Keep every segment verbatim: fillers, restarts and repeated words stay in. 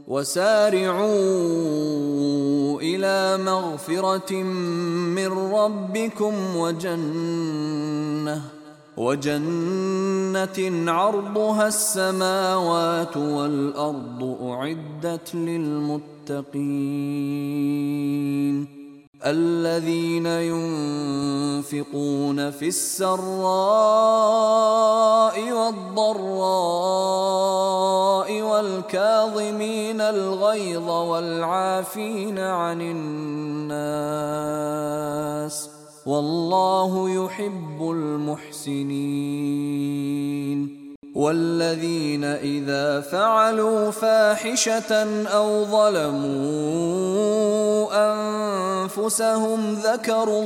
وسارعوا إلى مغفرة من ربكم وجنة وجنة عرضها السماوات والأرض أعدت للمتقين الذين ينفقون في السراء والضراء والكاظمين الغيظ والعافين عن الناس والله يحب المحسنين والذين إذا فعلوا فاحشة أو ظلموا أنفسهم ذكروا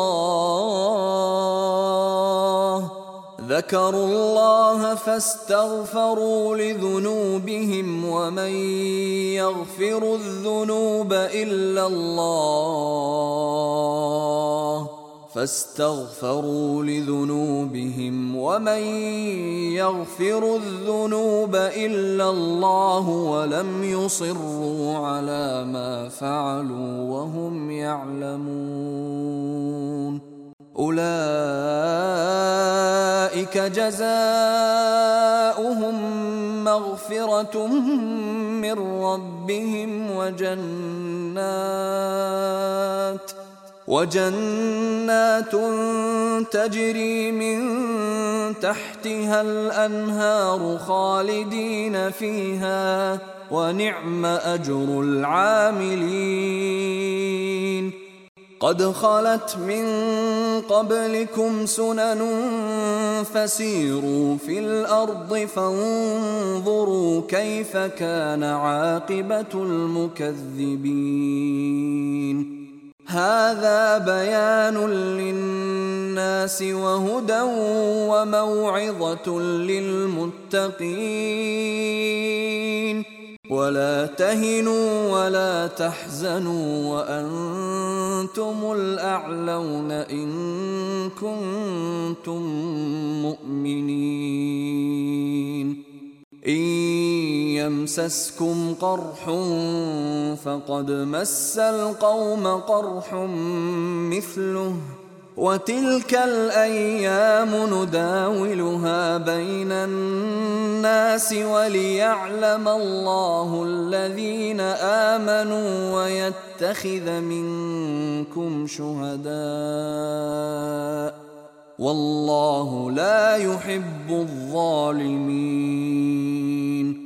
الله ذكروا الله فاستغفروا لذنوبهم ومن يغفر الذنوب إلا الله فاستغفروا لذنوبهم ومن يغفر الذنوب إلا الله ولم يصروا على ما فعلوا وهم يعلمون أولئك جزاؤهم مغفرة من ربهم وجنات وجنات تجري من تحتها الأنهار خالدين فيها ونعم أجر العاملين قد خلت من قبلكم سنن فسيروا في الأرض فانظروا كيف كان عاقبة المكذبين هذا بيان للناس وهدى وموعظة للمتقين ولا تهنوا ولا تحزنوا وأنتم الأعلون إن كنتم مؤمنين إن يمسسكم قرح فقد مس القوم قرح مثله وتلك الأيام نداولها بين الناس وليعلم الله الذين آمنوا ويتخذ منكم شهداء والله لا يحب الظالمين